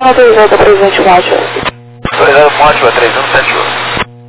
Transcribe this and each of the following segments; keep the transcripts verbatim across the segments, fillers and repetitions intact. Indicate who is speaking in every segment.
Speaker 1: autorizado presente Motiva.
Speaker 2: Autorizado Motiva três um sete um.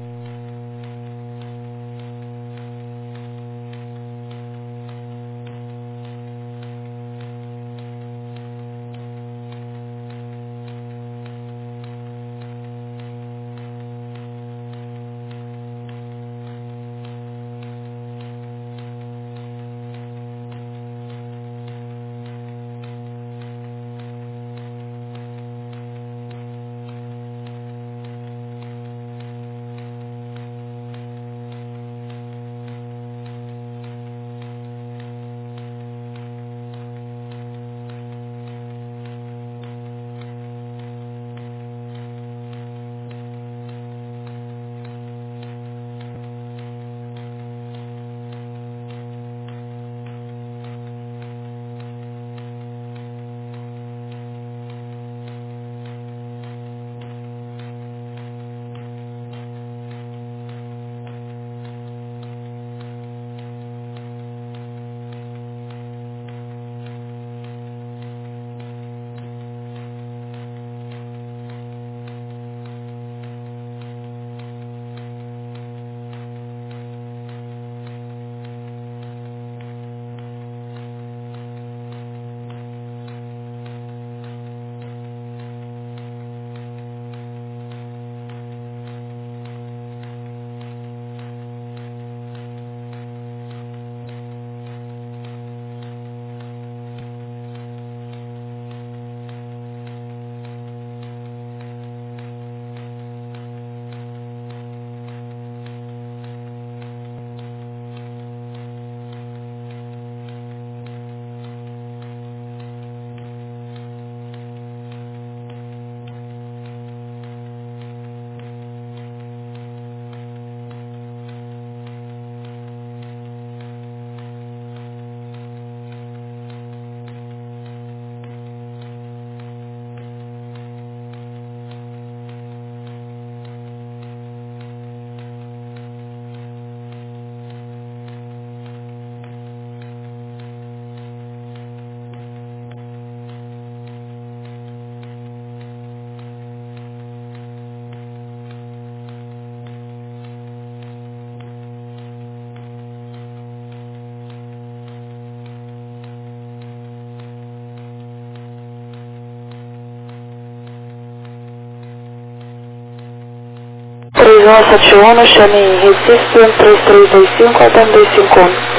Speaker 1: três um sete um, chame em Recife, três três dois cinco, até dois cinco um.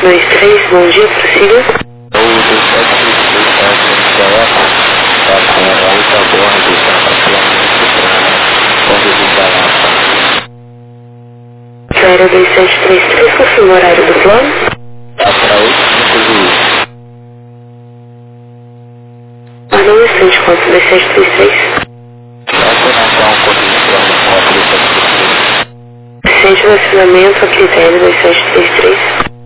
Speaker 1: dois três, bom dia, prossiga.
Speaker 2: O dois sete três três está com oito a bordo, está praticamente para visitar lá.
Speaker 1: zero dois sete três três, confirma o horário do plano?
Speaker 2: Está para oito cinco juízes.
Speaker 1: Ah, não, é de quanto? dois sete três três?
Speaker 2: Essa não está um corrigir para o dois sete três três.
Speaker 1: Centro de acionamento a critério dois sete três três.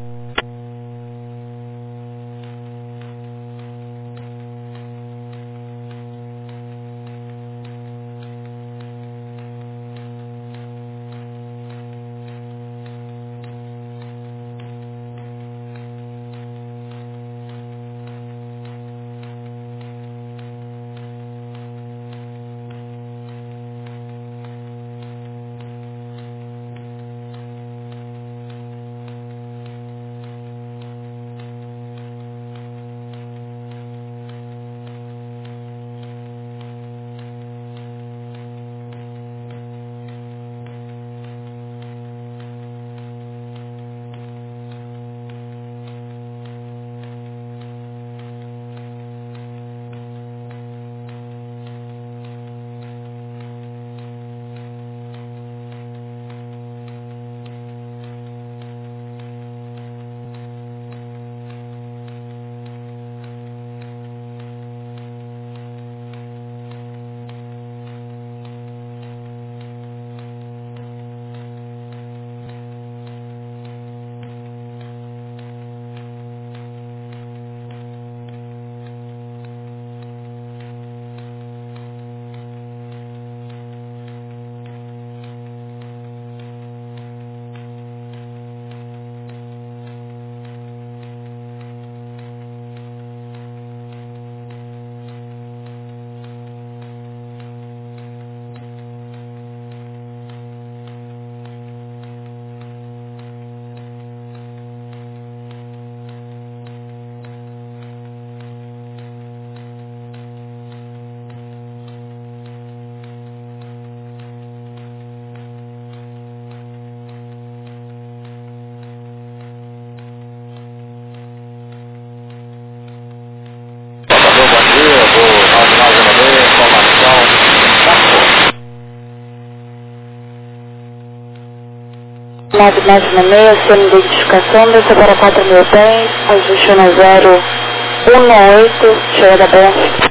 Speaker 1: nove nove seis, sua identificação, desça para quatro mil pés, ajuste no zero um oito, chega bem.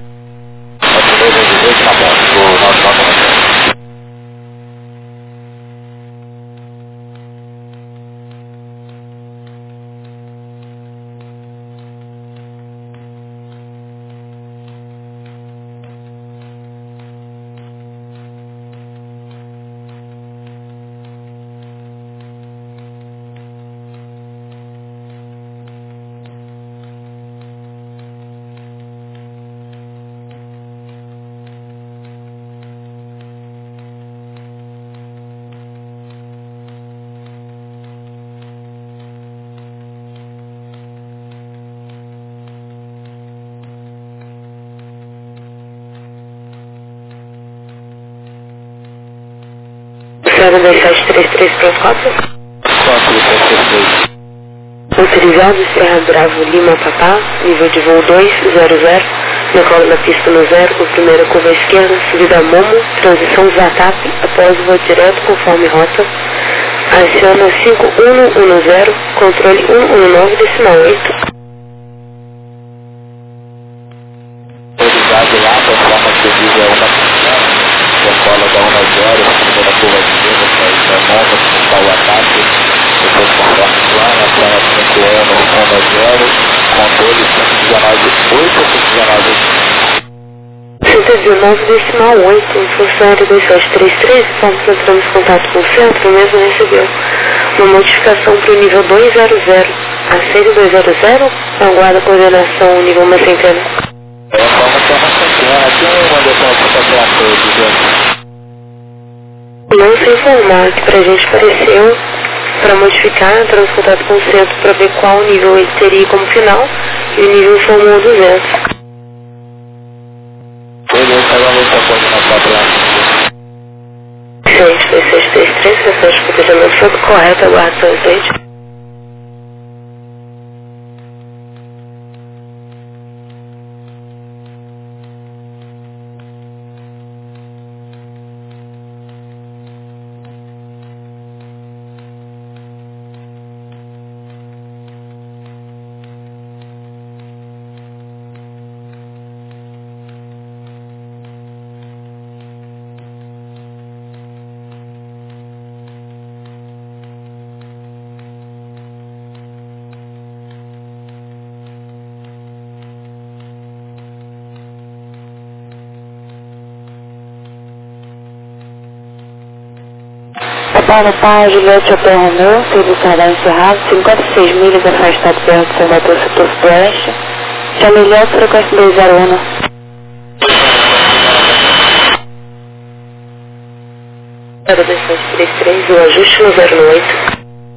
Speaker 1: zero dois sete três três para quatro. Autorizado, Serra Bravo Lima Papá, nível de voo dois zero zero, decola na pista no zero, o primeiro curva à esquerda, subida Momo, transição Zatap, após voo direto conforme rota, aciona cinco um um zero, controle um um nove decimal oito.
Speaker 2: Autorizado lá, plataforma que divide a uma piscina, decola da um zero, primeira curva à esquerda, saída nova, principal ataque, depois conforme plano, plano cinco um zero, controle cento e dezenove oito ou cento e dezenove
Speaker 1: cento e dezenove decimal oito, funcionário dois sete três três, estamos entrando em contato com o centro, mesmo recebeu uma notificação para o nível dois zero zero, aceito dois zero zero, aguarda a coordenação nível uma centena.
Speaker 2: É, vamos ter uma centena, aqui eu mandei para a população,
Speaker 1: não se informar que para a gente apareceu para modificar, entramos em contato com o centro para ver qual nível ele teria como final e o nível informou duzentos.
Speaker 2: Beleza, agora eu estou coordenando para a população.
Speaker 1: Gente, dois seis três três, restante de protegimento foi correto, aguardo o presente. Paulo Paz, Juliette Hotel Romeu, serviço radar encerrado, cinquenta e seis milhas afastado perto do Salvador, setor sudoeste. Chamilhão, frequência dois zero um. zero dois sete três três, o ajuste no zero oito.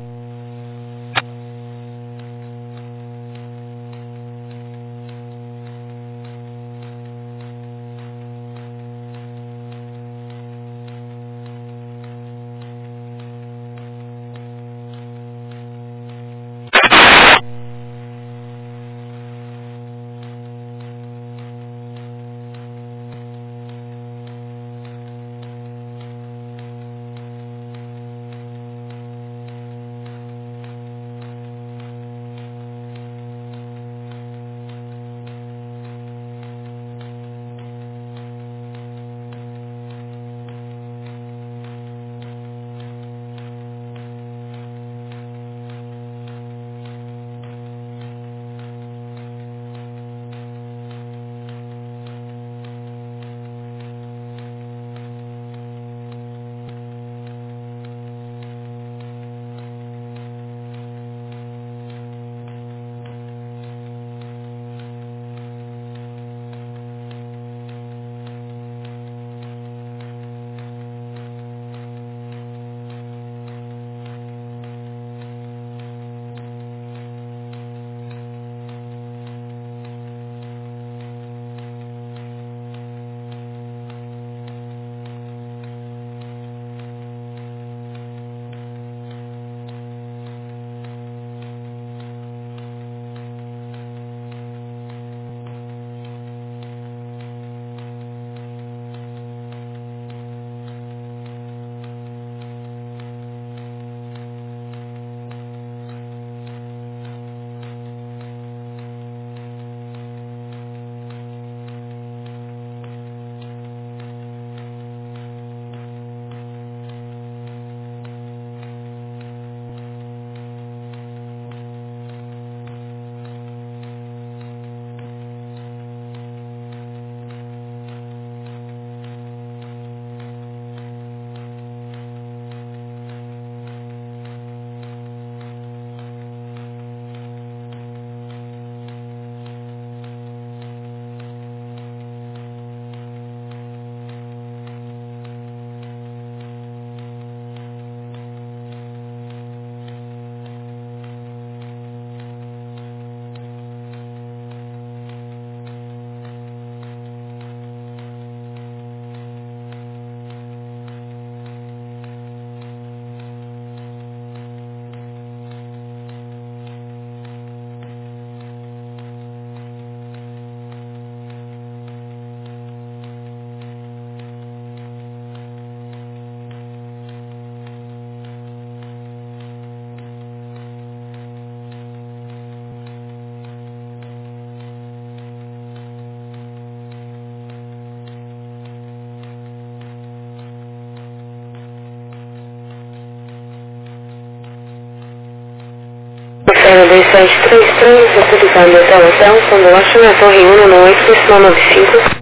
Speaker 1: dois sete três três, autorizando até o hotel, São Washington, na Torre um, no oito, decimal nove cinco.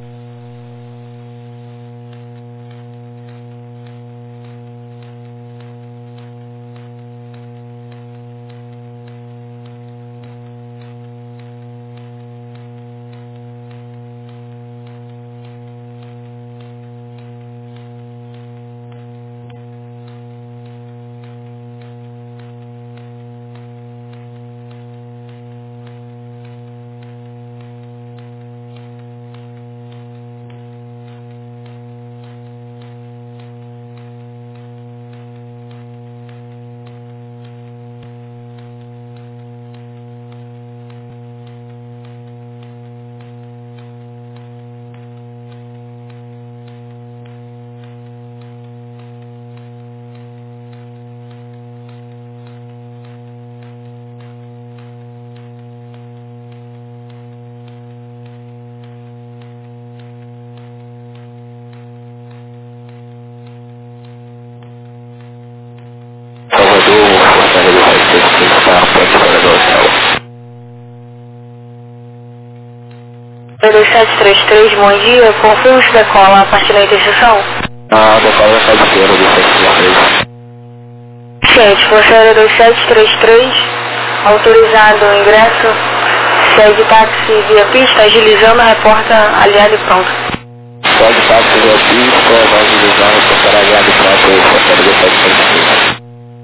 Speaker 1: dois sete três três, bom dia. Confirme se decola a partir da interseção.
Speaker 2: Ah, decola essa de cima, dois sete três três.
Speaker 1: Ciente, Força Aérea dois sete três três, autorizado o ingresso, segue táxi via pista, agilizando, reporta aliado e pronto.
Speaker 2: Segue táxi via pista, agilizando, reportar aliado e pronto, Força Aérea dois sete três três.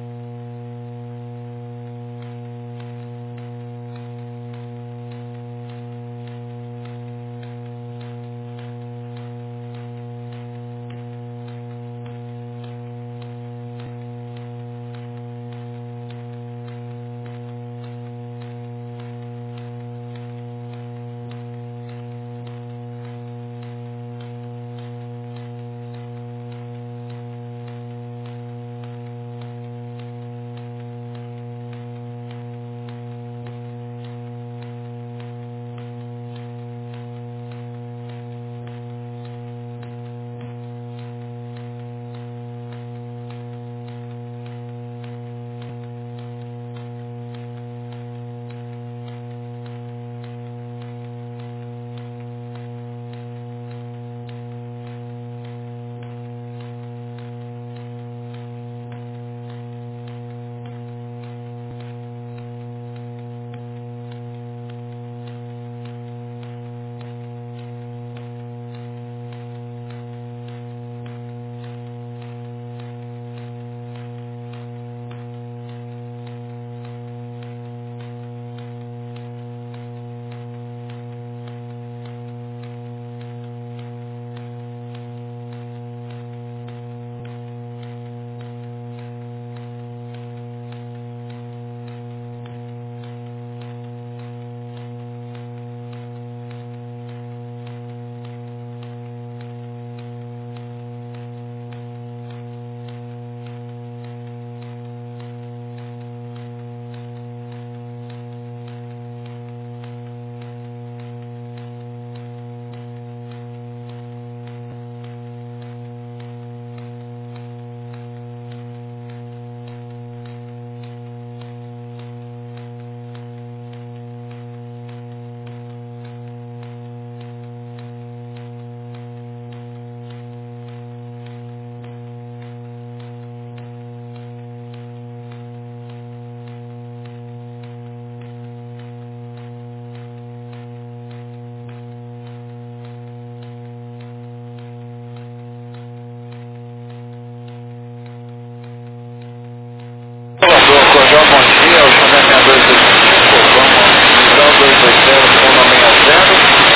Speaker 2: Cordão, bom dia, o Chama seis dois dois cinco, vamos dois dois zero, fundo seis zero,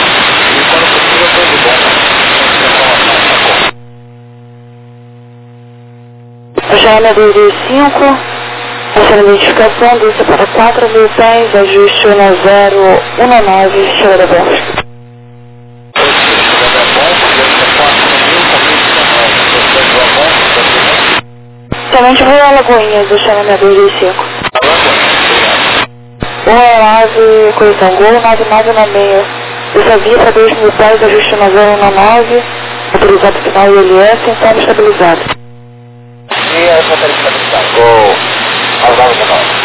Speaker 2: e quando possível, tudo bom.
Speaker 1: O Chama dois dois cinco, essa identificação, desce para quatro mil pés, ajuste um zero um nove, chega da Bélgica. Somente vou a Lagoinha do Chama dois dois cinco. um nove, correção Gol, nove nove nove seis. Essa via para dois mil pés, ajuste um zero um nove, autorizado final I L S, então estabilizado.
Speaker 2: E a essa estabilizada? Gol, nove nove nove.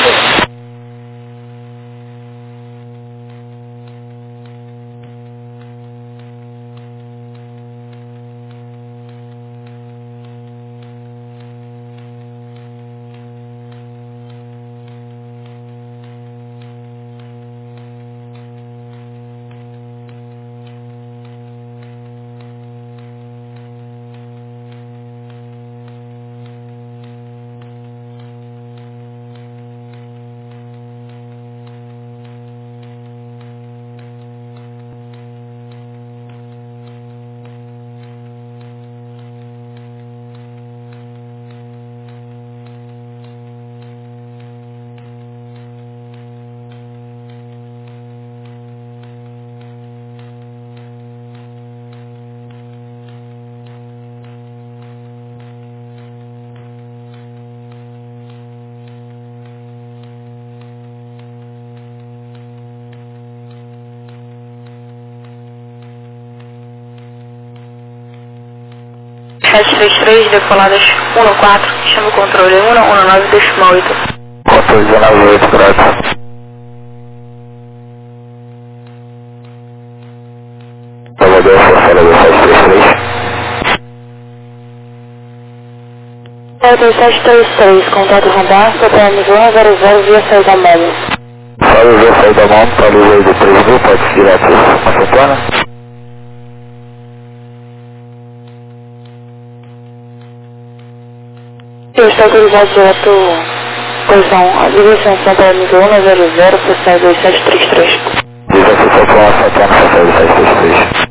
Speaker 1: sete três três, decoladas um quatro, chama o controle um um nove decimal oito.
Speaker 2: Controle dezenove oito, correto.
Speaker 1: dois sete três três, contato radar, P P M um zero zero via saída Momo.
Speaker 2: Fala, via saída Momo, tá livre aí do três mil, pode seguir direto a Santana.
Speaker 1: Eu estou autorizado direto, posição, a direção P P M um zero zero, P dois sete três três.
Speaker 2: Direção Santana, Santana, P dois sete três três.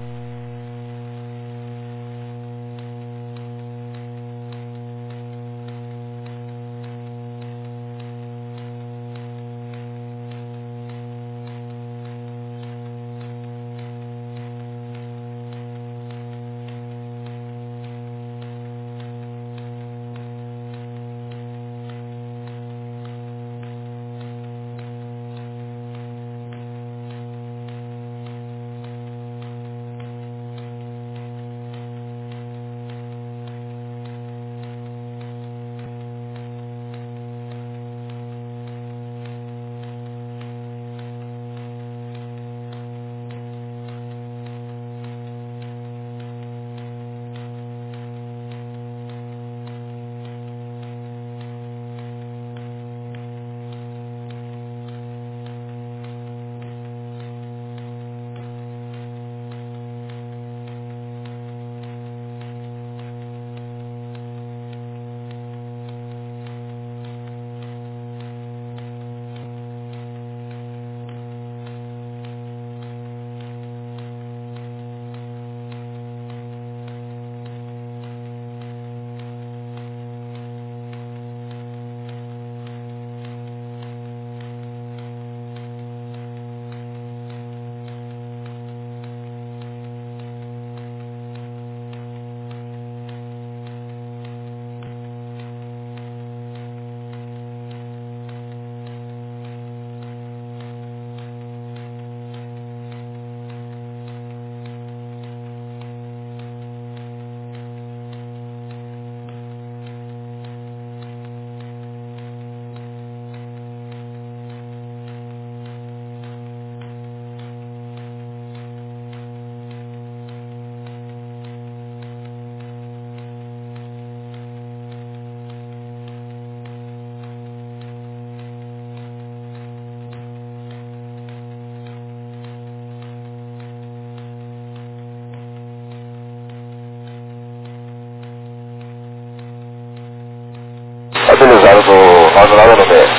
Speaker 2: Utilizado do nove nove no meio.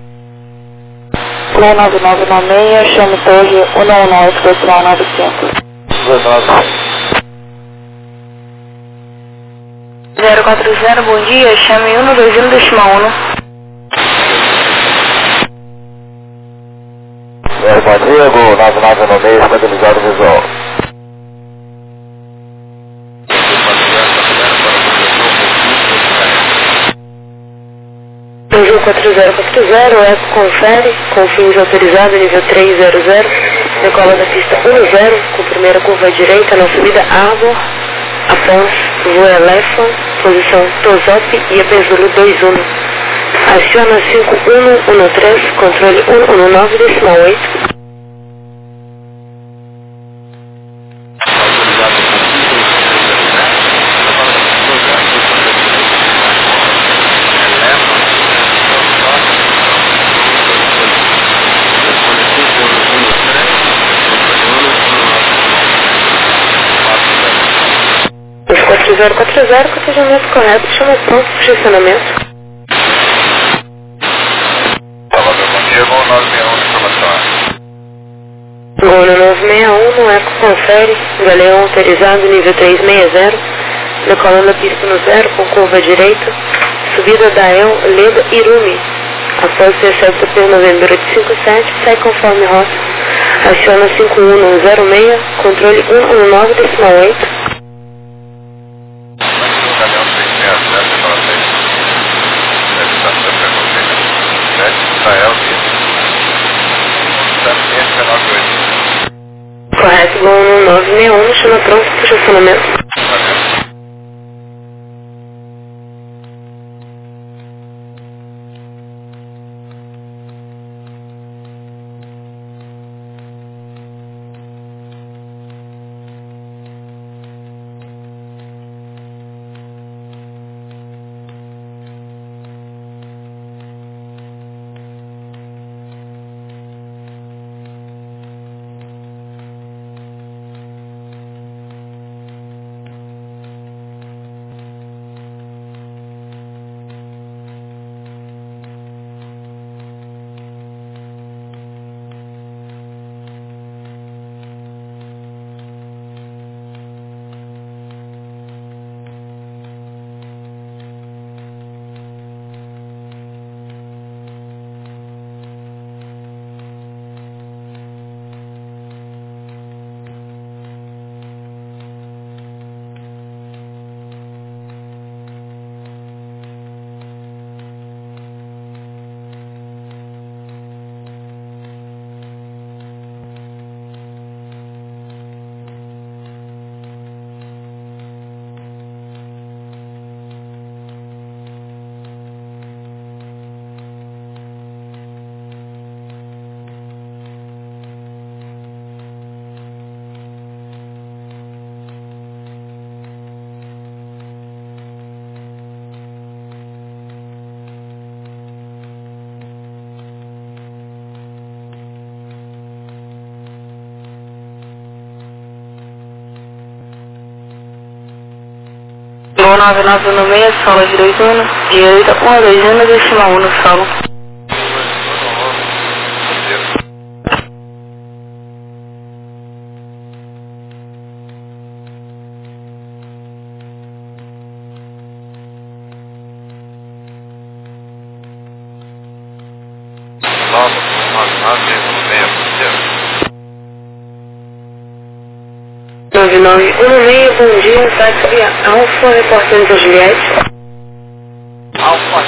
Speaker 1: nove nove nove nove seis, chame torre um um nove, decimal nove cinco. zero quatro zero, bom dia, chame um dois um, decimal um.
Speaker 2: É, bom dia, do nove nove no meio, estabilizado visual.
Speaker 1: um quatro zero quatro zero, Eco confere, com fins autorizado, nível três zero zero, decola da pista um zero, com primeira curva à direita, na subida Arbor, após voo Elephant, posição Tosop e Abenzulo dois um. Aciona cinco um um três, controle um um nove, decimal oito. quatro zero quatro zero, cotejamento correto, chama pronto para estacionamento.
Speaker 2: Bom dia, Gol nove seis um, informação.
Speaker 1: Gol no nove seis um, no Eco confere, Galeão autorizado, nível três seis zero, decolando a pista no zero, com curva à direita, subida da El, Leda Irumi. Após ser recepta pelo Novembro oito cinco sete, sai conforme rota. Aciona cinco um zero seis, controle um um nove, decimal oito. Correto, Gol no nove seis um, chama pronto para estacionamento. Voo nove nove um seis, solo de dois um, direita um dois um, decimal um no solo. nove nove um seis, bom dia, táxi Alfa, reportando a Juliette.
Speaker 2: Alfa,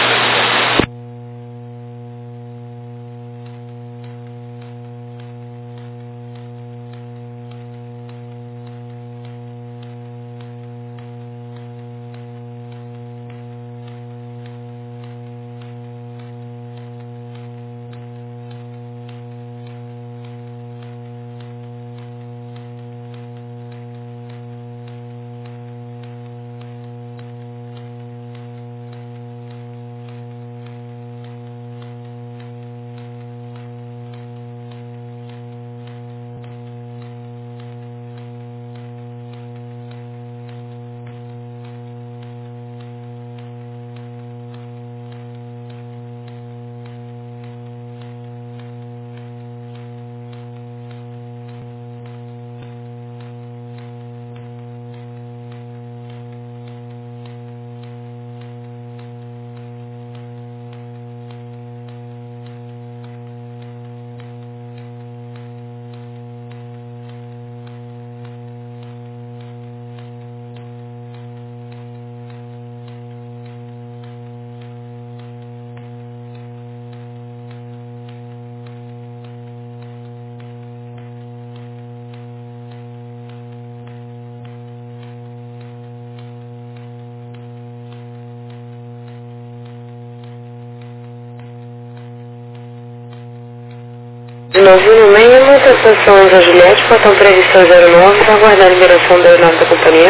Speaker 1: nove um seis, estação Asa Juliette, portão previsão zero nove, vai aguardar a liberação da aeronave da companhia.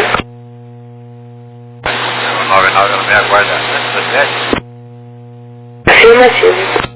Speaker 2: nove nove um seis, aguarda antes das sete.
Speaker 1: Afirmativo.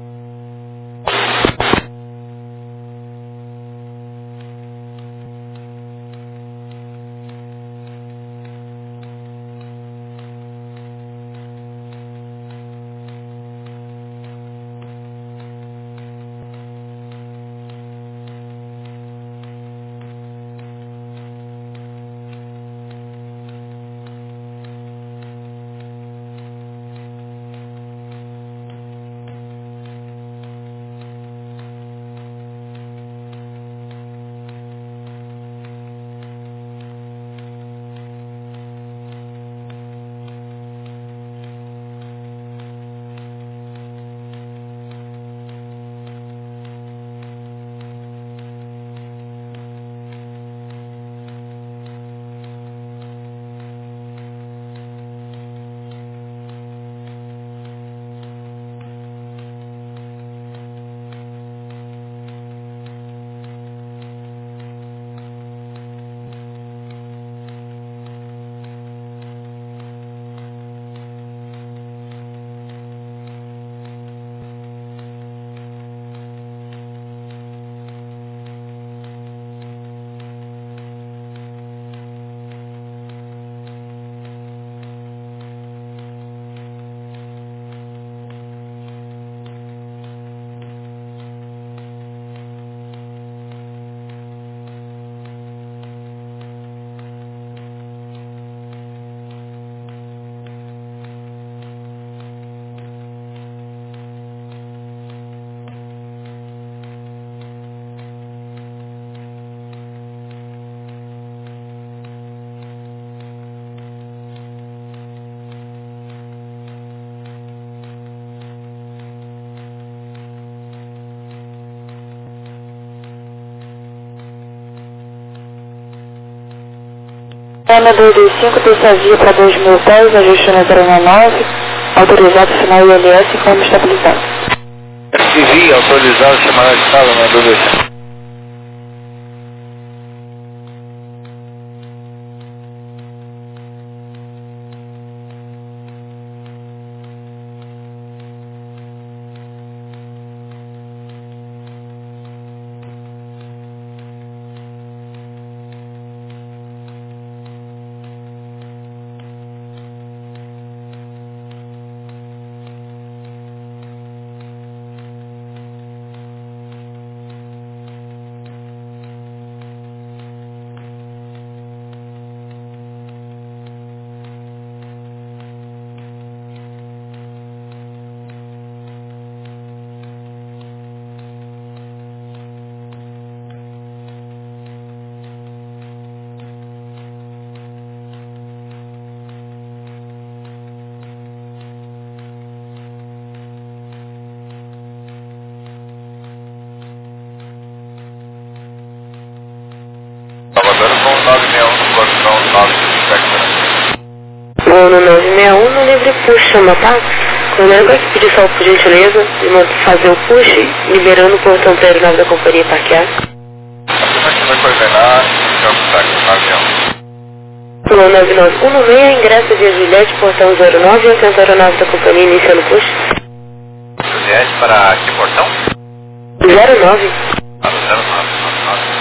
Speaker 1: Ana dois dois cinco, terça via para dois mil pés, ajuste na zero nove, autorizado sinal I L S como estabilizado.
Speaker 2: S V, autorizado chamar de sala, na dois. nove seis um, posição nove, Spectra.
Speaker 1: Vou no nove seis um no livre push, chama tá? Coronel, vai pedir só por gentileza de fazer o push, liberando o portão zero nove da companhia parquear.
Speaker 2: Como é que vai coordenar o campo táxi no avião?
Speaker 1: Pulou nove nove um no meio, ingresso via Juliette, portão zero nove, assento aeronave da companhia, iniciando push.
Speaker 2: Juliette para que portão?
Speaker 1: zero nove.
Speaker 2: Para o zero nove, zero nove.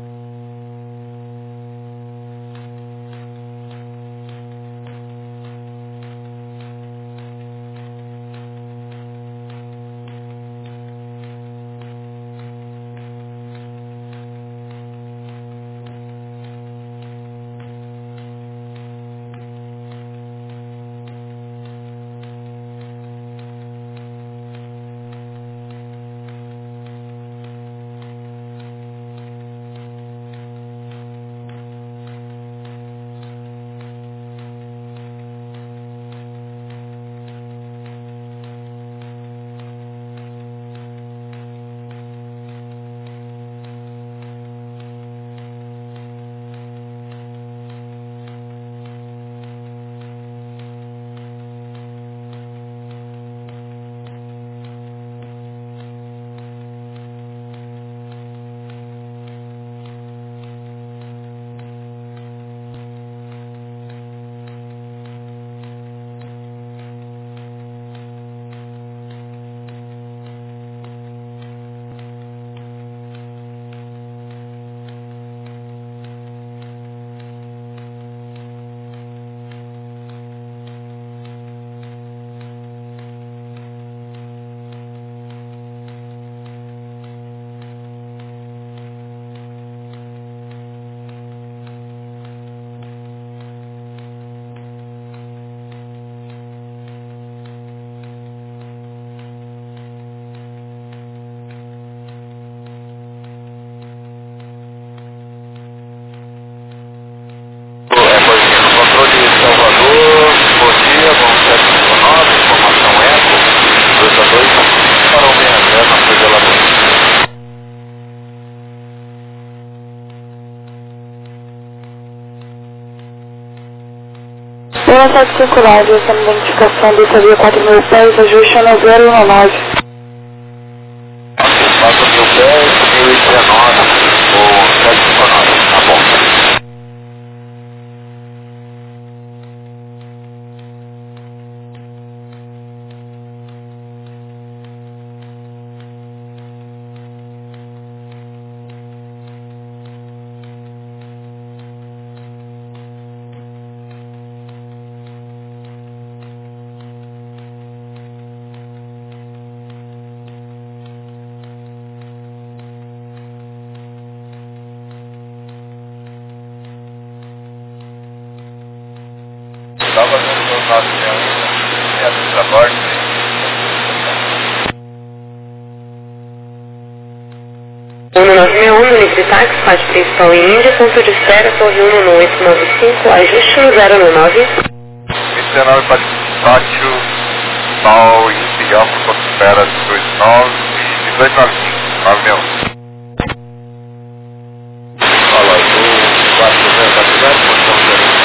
Speaker 1: Velocidade circular, essa identificação do via quatro mil pés, ajuste no zero um nove.
Speaker 2: quatro mil pés, mil e dezenove, ou sete cinco nove, tá bom? Estava fazendo nove seis um, a bordo.
Speaker 1: um nove seis um, no livre táxi, parte principal em Índia, ponto de espera, torre um no oito nove cinco, ajuste no zero um nove.
Speaker 2: dezenove para despácio, tal e Bial, ponto de espera, dois nove e dois nove cinco, nove seis um. Fala, do quatro zero quatro zero, portão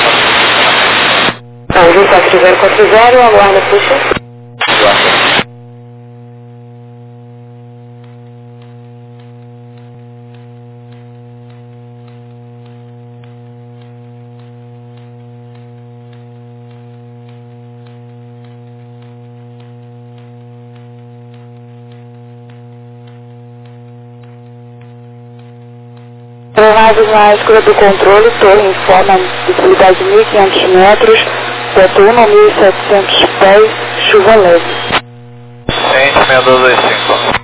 Speaker 2: zero.
Speaker 1: Azul quatro zero quatro zero, aguarda, puxa.
Speaker 2: Guarda.
Speaker 1: Aeronave na escura do controle, torre informa visibilidade mil e quinhentos metros, teto um mil e setecentos pés, chuva leve.
Speaker 2: Ciente seis dois dois cinco.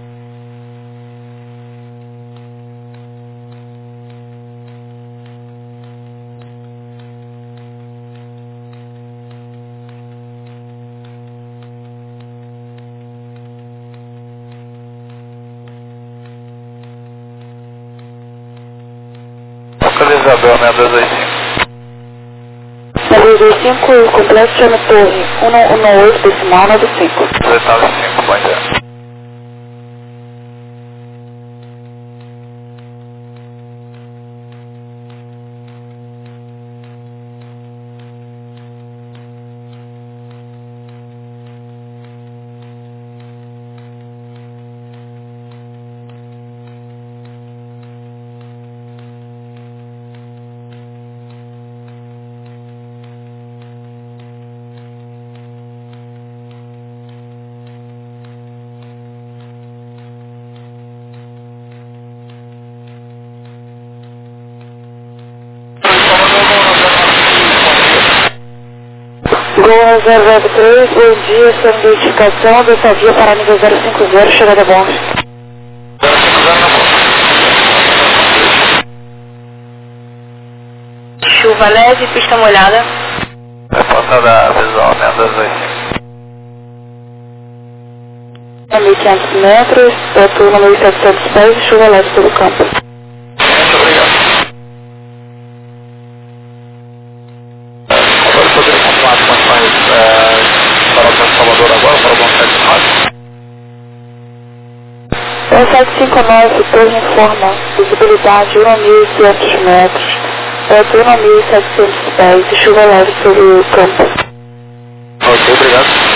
Speaker 2: Localizador seis dois dois cinco.
Speaker 1: seis dois dois cinco, complexo chama torre um um oito, decimal nove cinco.
Speaker 2: dois nove cinco, bom dia.
Speaker 3: zero zero três, bom dia, sua identificação, dessa via para nível zero cinco zero, chegada a bom.
Speaker 1: Chuva leve, pista molhada.
Speaker 2: Resposta da visual, né? dois dois cinco.
Speaker 3: mil e quinhentos metros, altura mil e setecentos pés, chuva leve pelo campo.
Speaker 2: Muito obrigado. Agora poderia continuar as condições é, para o São Salvador agora, para o Bom sete nove?
Speaker 3: O sete cinco nove, torre informa, visibilidade um mil e quinhentos metros, altura mil e setecentos pés e chuva leve sobre o campo.
Speaker 2: Ok, obrigado.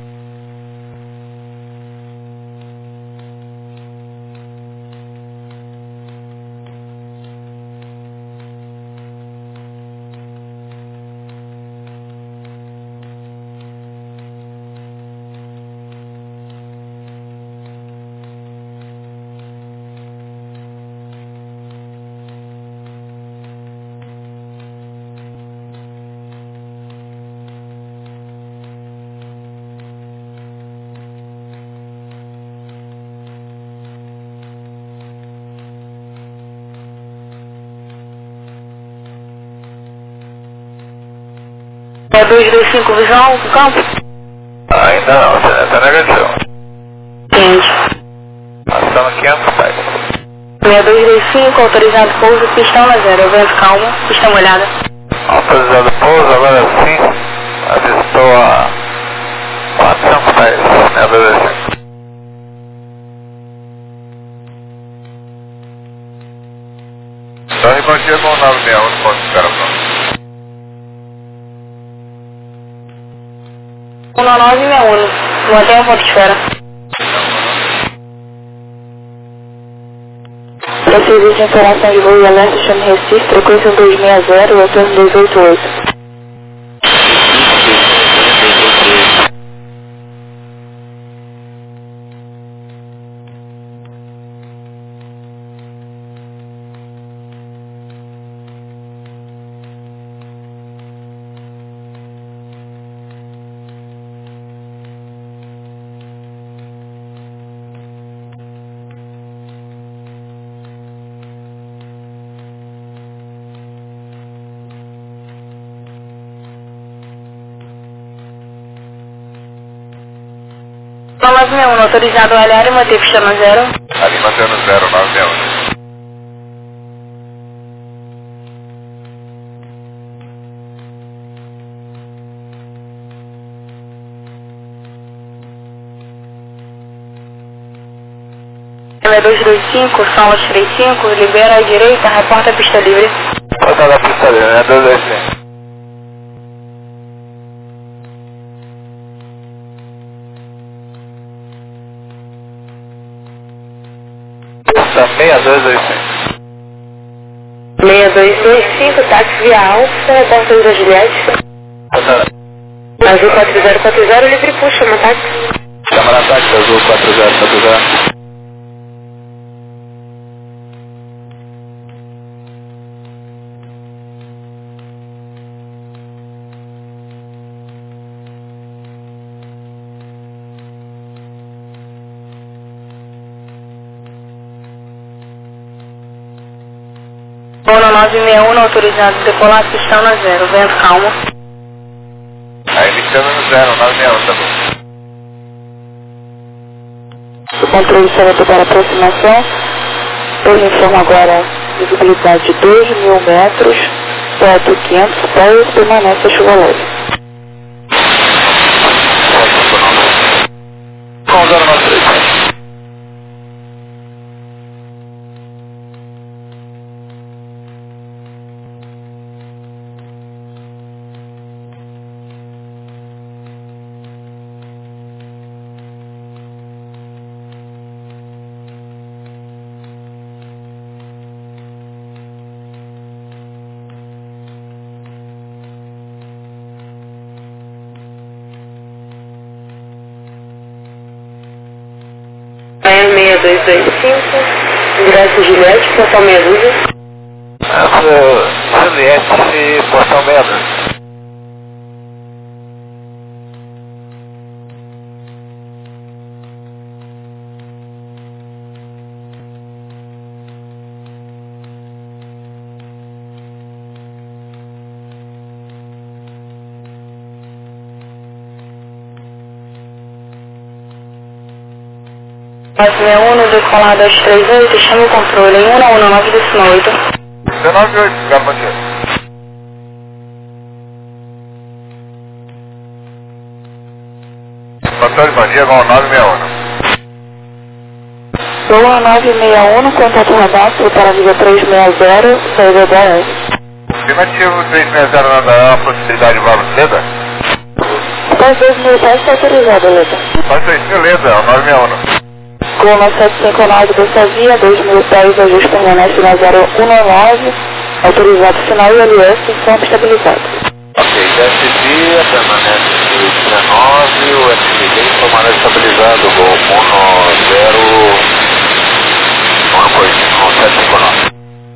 Speaker 1: É dois dois cinco visual pro campo?
Speaker 2: Ainda não, você está negativo.
Speaker 1: Entendi.
Speaker 2: Nós estamos quinhentos pés.
Speaker 1: seis dois dois cinco, autorizado pouso, pista um zero, vento calmo, pista molhada.
Speaker 2: Autorizado pouso, agora sim. Avistou a quatrocentos pés, né, dois dois cinco. Torre, bom dia com o nove seis um, ponto de Carapão.
Speaker 1: um nove seis um, mantenha a fotosfera.
Speaker 3: Para serviço de informação de voo e alerta, chame Recife, frequência um dois seis zero, retorno dois oito oito.
Speaker 1: um nove seis um, autorizado a olhar e manter pista no zero.
Speaker 2: Ali mantendo zero nove seis um.
Speaker 1: seis dois dois cinco, São Los três cinco, libera à direita, reporta a pista livre.
Speaker 2: Porta da pista livre, né, dois dois cinco. seis dois dois cinco.
Speaker 1: seis dois dois cinco, táxi via Alfa, reporta da Juliette. Azul quatro zero quatro zero, livre puxa, chama táxi.
Speaker 2: Câmara táxi, azul quatro zero quatro zero.
Speaker 1: Bono nove seis um, autorizado decolar, pista no zero, vento calmo.
Speaker 2: Aí iniciando no zero nove seis um, tá bom.
Speaker 3: O controle seletor para aproximação, torre informa agora visibilidade de dois mil metros, alto quinhentos pés, permanece a chuva leve.
Speaker 2: Com zero nove três.
Speaker 1: seis dois dois cinco, ingresso Juliette, portal meia dúzia.
Speaker 2: Essa Juliette, portal meia dúzia.
Speaker 3: nove seis um, decolar dois três oito, chama o controle em um um nove oito.
Speaker 2: dezenove oito, Gama Dia. Antônio Mania, Gol nove seis um.
Speaker 3: Gol nove seis um, contato radastro para a Liga três seis zero, saída da S.
Speaker 2: Estimativo três seis zero, nada é uma possibilidade de válvula seda?
Speaker 3: Quais dois mil sete está autorizado, Leda?
Speaker 2: Faz dois mil, Leda, é o nove seis um.
Speaker 3: Gol nove sete cinco nove, dessa via, dois mil dez, ajuste permanece na zero um nove, autorizado final e L S, campo estabilizado.
Speaker 2: Ok, dessa via permanece no dezenove, o S P D permanece estabilizado, Gol um zero, uma coisa, um sete cinco nove.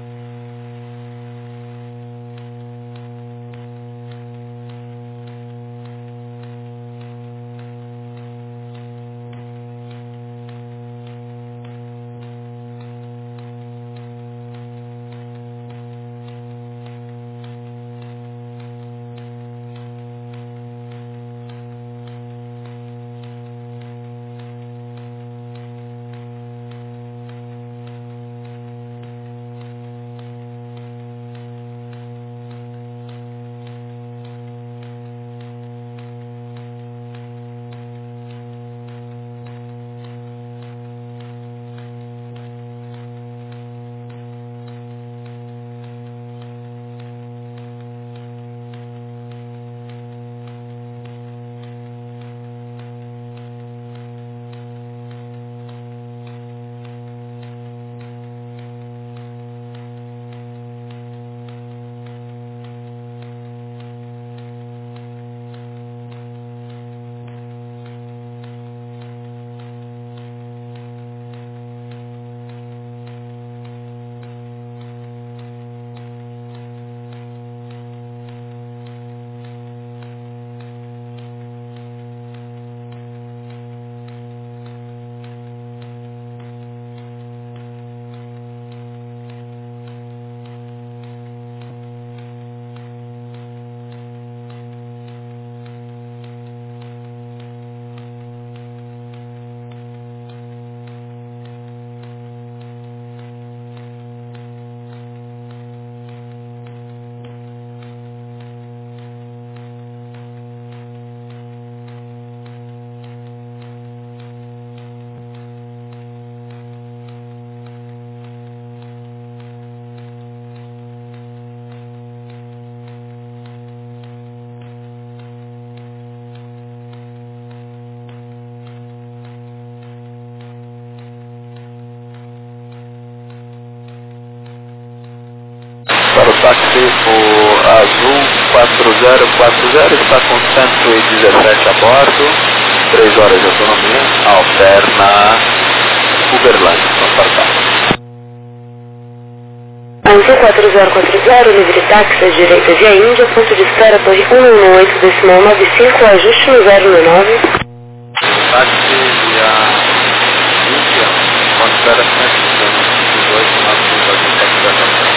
Speaker 2: Para o táxi o azul quatro zero quatro zero, está com cento e dezessete a bordo, três horas de autonomia, alterna Uberlândia, vamos para o táxi.
Speaker 1: Azul quatro zero quatro zero, livre táxi à direita via Índia, ponto de espera torre um um oito, decimal nove cinco, ajuste no zero um nove.
Speaker 2: Táxi via Índia, ponto de espera cento e dois, nove cinco,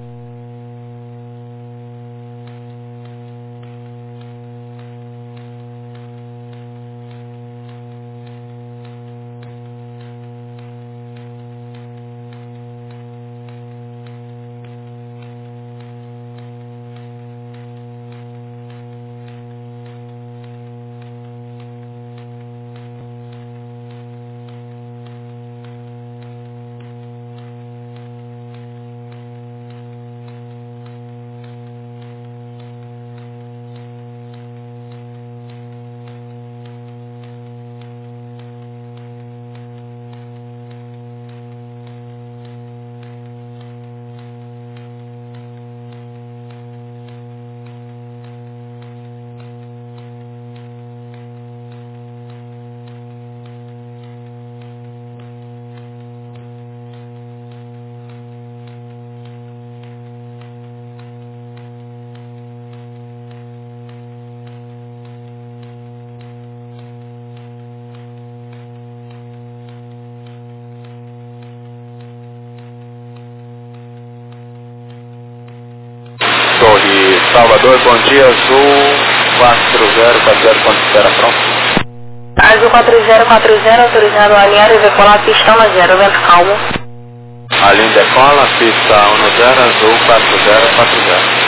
Speaker 2: Torre Salvador, bom dia, Azul quatro zero quatro zero, ponto de espera pronto.
Speaker 1: Azul quatro zero quatro zero, autorizado a alinhar e decolar pista um zero, vento calmo.
Speaker 2: A linha decola, pista um zero, azul quatro zero quatro zero.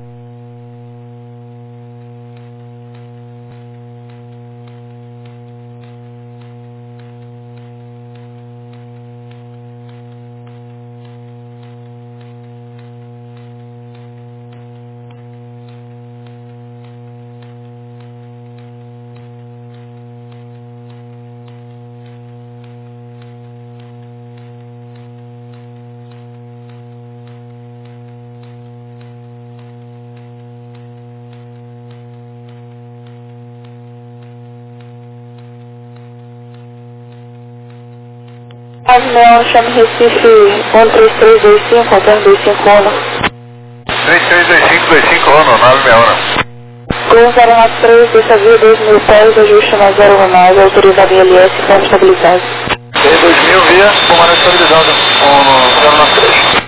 Speaker 3: Avião, chame Recife um três três dois cinco, Antônio dois cinco um.
Speaker 2: três três dois cinco dois cinco um, nove seis um.
Speaker 3: Gol zero nove três, desavio dois mil pés, ajuste na zero um nove, autorizado em L S, plano estabilizado.
Speaker 2: dois mil via, comando estabilizado, um zero nove três.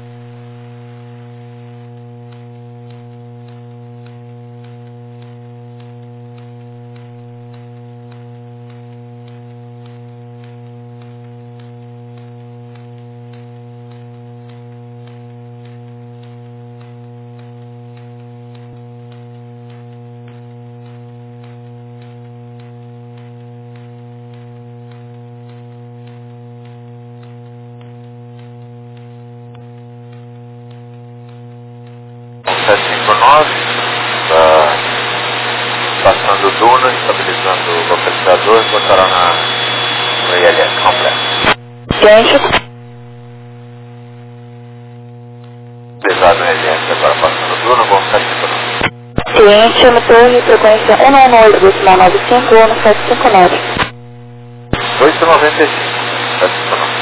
Speaker 2: sete cinco nove, tá passando Duna, estabilizando o localizador, botará na, no I L S completo.
Speaker 3: Gente.
Speaker 2: Pesado no I L S, agora passando Duna, bom sete cinco nove.
Speaker 3: Cliente, chame torre, frequência um nove oito, decimal nove cinco, um sete cinco nove.
Speaker 2: oito noventa e cinco, sete cinco nove.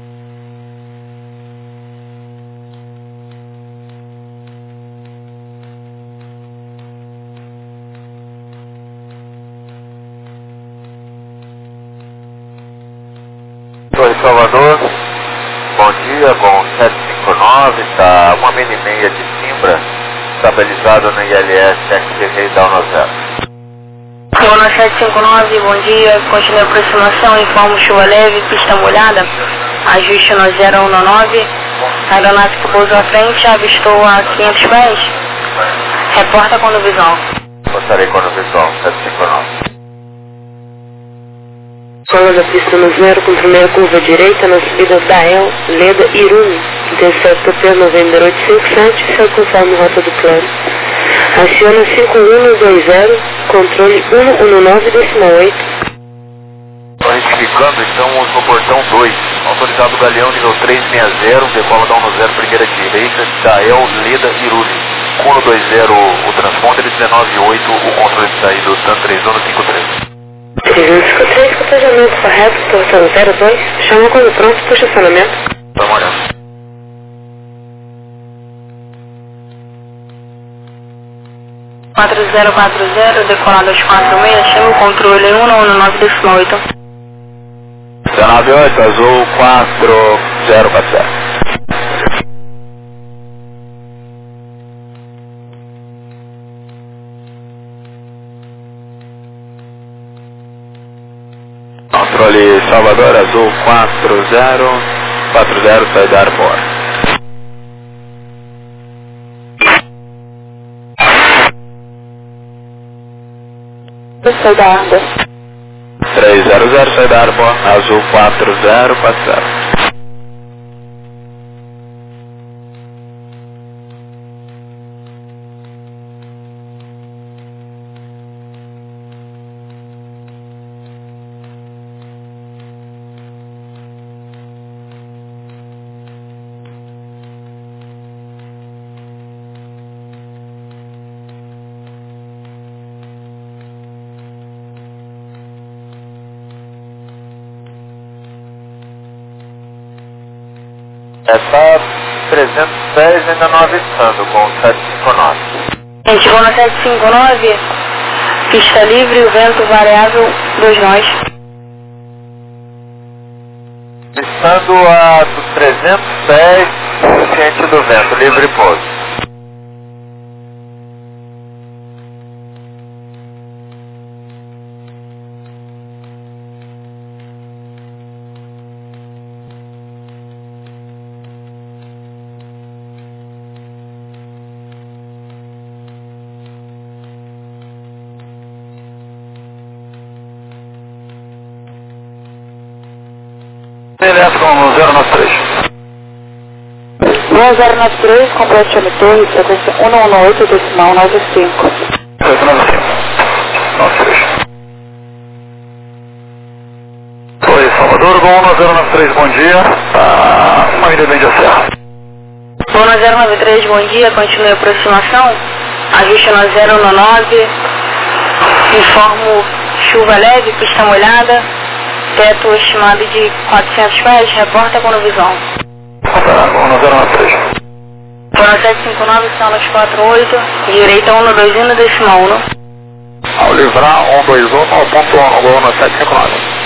Speaker 2: Torre Salvador, bom dia, bom sete cinco nove, está uma mini e meia de Simbra, estabilizado no I L S X T V da um zero.
Speaker 1: Bono sete cinco nove, bom dia, continue a aproximação, informo chuva leve, pista molhada, ajuste no zero um nove, aeronave que pousou à frente, avistou a quinhentos pés, reporta quando visual.
Speaker 2: Passarei quando visual, sete cinco nove.
Speaker 1: Sola da pista no zero, com primeira curva direita na subida da El, Leda, Irune, intercepta P November oitocentos e cinquenta e sete, seu conforme rota do plano. Aciona cinco um dois zero, controle um um nove decimal oito.
Speaker 2: Retificando, estamos no portão dois, autorizado Galeão nível trezentos e sessenta, decola da um zero, primeira direita, da El, Leda, Irune. um dois zero o transponder, dezenove oito o controle de saída, TAN três um cinco três.
Speaker 1: trezentos e cinquenta e três, cotejamento correto, portão zero dois, chama quando pronto para estacionamento.
Speaker 2: Vamos olhando.
Speaker 1: quatro zero quatro zero, decolado aos quatro seis, chama o controle um um nove decimal oito.
Speaker 2: dezenove oito, azul quatro zero quatro zero. Controle Salvador, azul quatro zero quatro zero, sai da aeroporto.
Speaker 3: Sai da Arda.
Speaker 2: três zero zero, sai da aeroporto, azul quatro zero quatro zero. Essa trezentos pés ainda não avistando com sete cinco nove.
Speaker 1: Gente, vou na sete cinco nove, pista livre, o vento variável, dois nós.
Speaker 2: Avistando a dos trezentos pés, ciente do vento, livre pouso. direto com zero nove três.
Speaker 3: Boa zero nove três, complete chame torre, frequência um um oito, decimal nove cinco.
Speaker 2: oito nove cinco. nove três. Oi, Salvador, Gol zero nove três, bom dia. Tá uma ilha bem de serra.
Speaker 1: Gol zero nove três, bom dia, continue a aproximação. Ajuste na zero nove. Informo chuva leve, pista molhada. Teto estimado de quatrocentos pés, reporta com visão.
Speaker 2: Tá, Gol zero nove três.
Speaker 1: Gol sete cinco nove, sinal quatro oito, direita um dois um, decimal um.
Speaker 2: Ao livrar um dois um, ao ponto um, Gol sete cinco nove.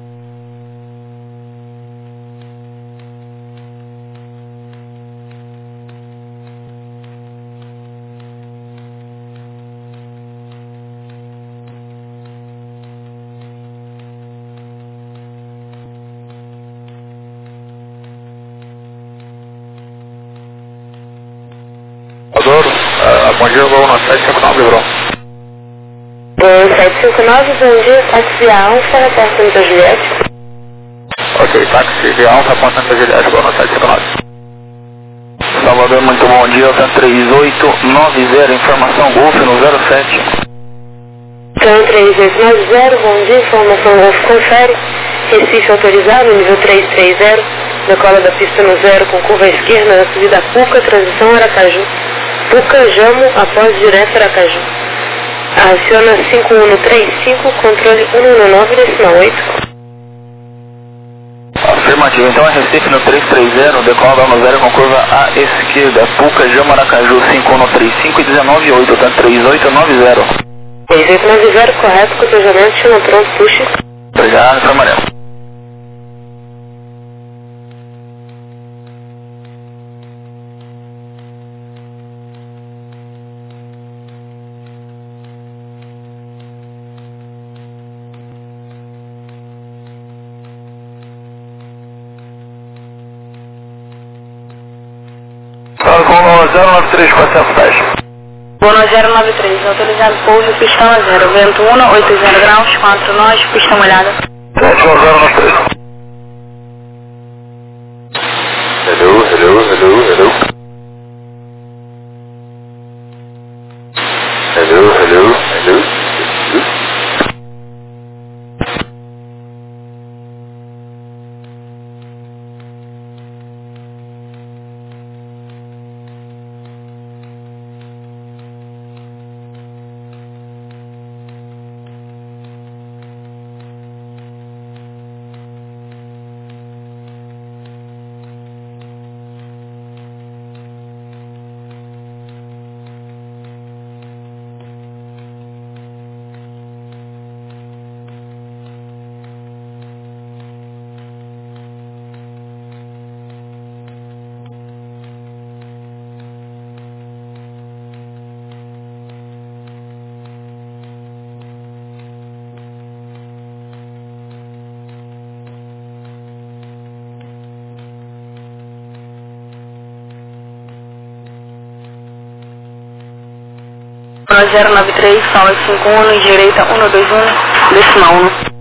Speaker 2: Uh, bom dia, Gol sete cinco nove, livrou.
Speaker 1: Gol sete cinco nove, bom dia, táxi via Alfa, reporta Santa Juliette.
Speaker 2: Ok, táxi via Alfa, reporta Santa Juliette, Gol sete cinco nove. Salvador, muito bom dia, Alta três oito nove zero, informação Golf no zero sete.
Speaker 1: Então três oito nove zero, bom dia, informação Golf confere. Recife autorizado, nível três três zero, decola da pista no zero com curva à esquerda, na subida Puca, transição Aracaju. Puca, Jamo, após direto Aracaju. Aciona cinco um três cinco, controle um um nove, decimal oito.
Speaker 2: Afirmativo, então é Recife no três três zero, decola no zero com curva à esquerda, Puca, Jamo, Aracaju, cinco um três cinco e dezenove oito, tá três oito nove zero.
Speaker 1: três oito nove zero, correto, cotejamento, chama pronto, puxe.
Speaker 2: Obrigado, informaremos. Com zero nove três, quatrocentos pés.
Speaker 1: Gol zero nove três, autorizado pouso, pistão a zero, vento um, oitenta graus, quatro nós, pista molhada.
Speaker 2: sete um zero nove três. Hello, hello, hello, hello. Hello, hello, hello.
Speaker 1: zero nove três, sala cinco um, direita um dois um, decimal um.